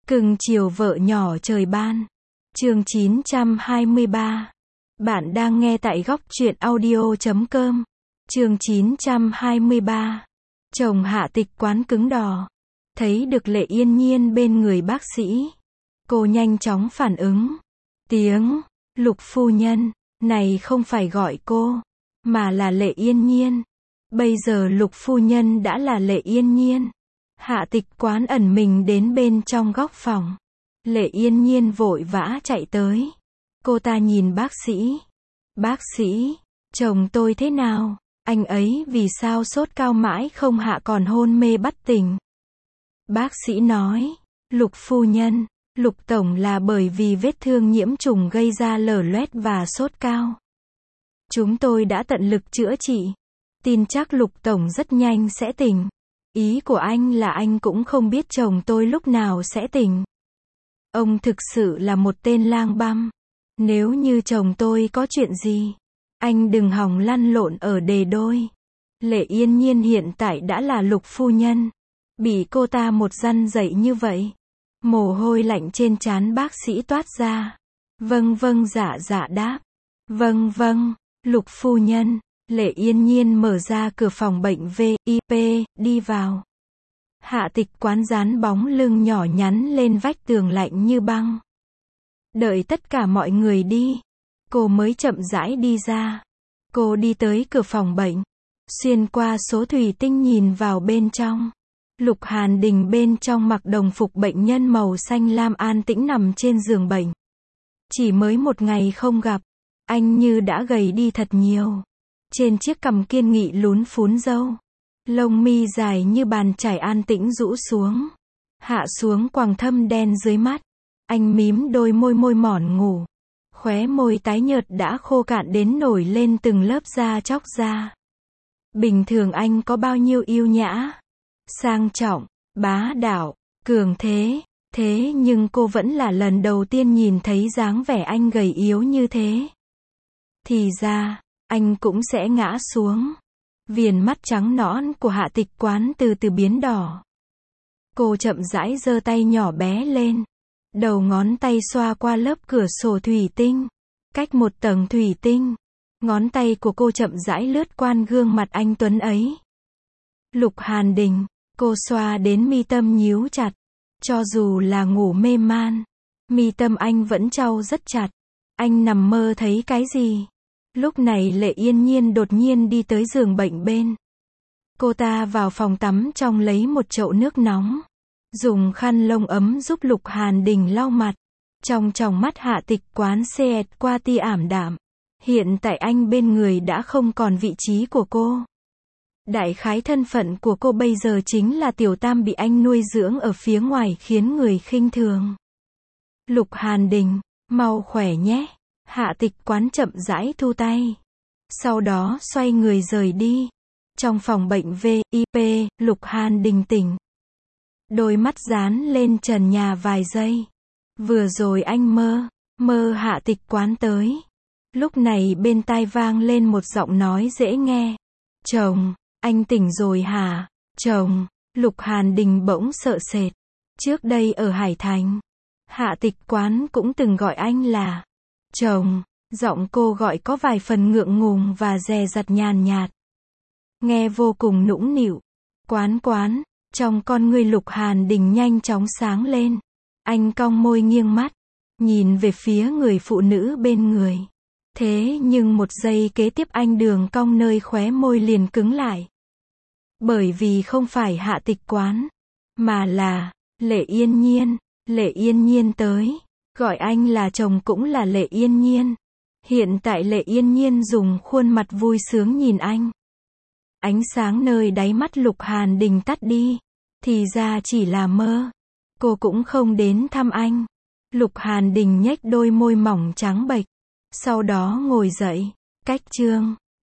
Cưng chiều vợ nhỏ trời ban. Chương 923. Bạn đang nghe tại góc truyện audio.com. Chương 923. Chồng Hạ Tịch Quán cứng đò. Thấy được Lệ Yên Nhiên bên người bác sĩ, cô nhanh chóng phản ứng. Tiếng Lục phu nhân này không phải gọi cô, mà là Lệ Yên Nhiên. Bây giờ Lục phu nhân đã là Lệ Yên Nhiên. Hạ Tịch Quán ẩn mình đến bên trong góc phòng. Lệ Yên Nhiên vội vã chạy tới. Cô ta nhìn bác sĩ. Bác sĩ, chồng tôi thế nào? Anh ấy vì sao sốt cao mãi không hạ còn hôn mê bất tỉnh? Bác sĩ nói, Lục phu nhân, Lục tổng là bởi vì vết thương nhiễm trùng gây ra lở loét và sốt cao. Chúng tôi đã tận lực chữa trị. Tin chắc Lục tổng rất nhanh sẽ tỉnh. Ý của anh là anh cũng không biết chồng tôi lúc nào sẽ tỉnh. Ông thực sự là một tên lang băm. Nếu như chồng tôi có chuyện gì, anh đừng hòng lăn lộn ở đề đôi. Lệ Yên Nhiên hiện tại đã là Lục phu nhân. Bị cô ta một răn dậy như vậy. Mồ hôi lạnh trên trán bác sĩ toát ra. Vâng vâng dạ dạ đáp. Vâng vâng, Lục phu nhân. Lệ Yên Nhiên mở ra cửa phòng bệnh VIP, đi vào. Hạ Tịch Quán dán bóng lưng nhỏ nhắn lên vách tường lạnh như băng. Đợi tất cả mọi người đi, cô mới chậm rãi đi ra. Cô đi tới cửa phòng bệnh, xuyên qua số thủy tinh nhìn vào bên trong. Lục Hàn Đình bên trong mặc đồng phục bệnh nhân màu xanh lam an tĩnh nằm trên giường bệnh. Chỉ mới một ngày không gặp, anh như đã gầy đi thật nhiều. Trên chiếc cằm kiên nghị lún phún râu, lông mi dài như bàn chải an tĩnh rũ xuống, hạ xuống quầng thâm đen dưới mắt. Anh mím đôi môi mỏn ngủ, khóe môi tái nhợt đã khô cạn đến nổi lên từng lớp da chóc ra. Bình thường anh có bao nhiêu yêu nhã, sang trọng, bá đạo, cường thế, thế nhưng cô vẫn là lần đầu tiên nhìn thấy dáng vẻ anh gầy yếu như thế. Thì ra, anh cũng sẽ ngã xuống. Viền mắt trắng nõn của Hạ Tịch Quán từ từ biến đỏ. Cô chậm rãi giơ tay nhỏ bé lên. Đầu ngón tay xoa qua lớp cửa sổ thủy tinh. Cách một tầng thủy tinh, ngón tay của cô chậm rãi lướt qua gương mặt anh tuấn ấy. Lục Hàn Đình, cô xoa đến mi tâm nhíu chặt. Cho dù là ngủ mê man, mi tâm anh vẫn trao rất chặt. Anh nằm mơ thấy cái gì? Lúc này Lệ Yên Nhiên đột nhiên đi tới giường bệnh bên. Cô ta vào phòng tắm trong lấy một chậu nước nóng. Dùng khăn lông ấm giúp Lục Hàn Đình lau mặt. Trong tròng mắt Hạ Tịch Quán xẹt qua tia ảm đạm. Hiện tại anh bên người đã không còn vị trí của cô. Đại khái thân phận của cô bây giờ chính là tiểu tam bị anh nuôi dưỡng ở phía ngoài khiến người khinh thường. Lục Hàn Đình, mau khỏe nhé. Hạ Tịch Quán chậm rãi thu tay. Sau đó xoay người rời đi. Trong phòng bệnh VIP, Lục Hàn Đình tỉnh. Đôi mắt dán lên trần nhà vài giây. Vừa rồi anh mơ Hạ Tịch Quán tới. Lúc này bên tai vang lên một giọng nói dễ nghe. Chồng, anh tỉnh rồi hả? Chồng, Lục Hàn Đình bỗng sợ sệt. Trước đây ở Hải Thành, Hạ Tịch Quán cũng từng gọi anh là chồng. Giọng cô gọi có vài phần ngượng ngùng và dè dặt nhàn nhạt. Nghe vô cùng nũng nịu. Quán, trong con ngươi Lục Hàn Đình nhanh chóng sáng lên. Anh cong môi nghiêng mắt, nhìn về phía người phụ nữ bên người. Thế nhưng một giây kế tiếp anh đường cong nơi khóe môi liền cứng lại. Bởi vì không phải Hạ Tịch Quán, mà là Lệ Yên Nhiên. Lệ Yên Nhiên tới. Gọi anh là chồng cũng là Lệ Yên Nhiên. Hiện tại Lệ Yên Nhiên dùng khuôn mặt vui sướng nhìn anh. Ánh sáng nơi đáy mắt Lục Hàn Đình tắt đi. Thì ra chỉ là mơ. Cô cũng không đến thăm anh. Lục Hàn Đình nhếch đôi môi mỏng trắng bệch. Sau đó ngồi dậy. Cách chương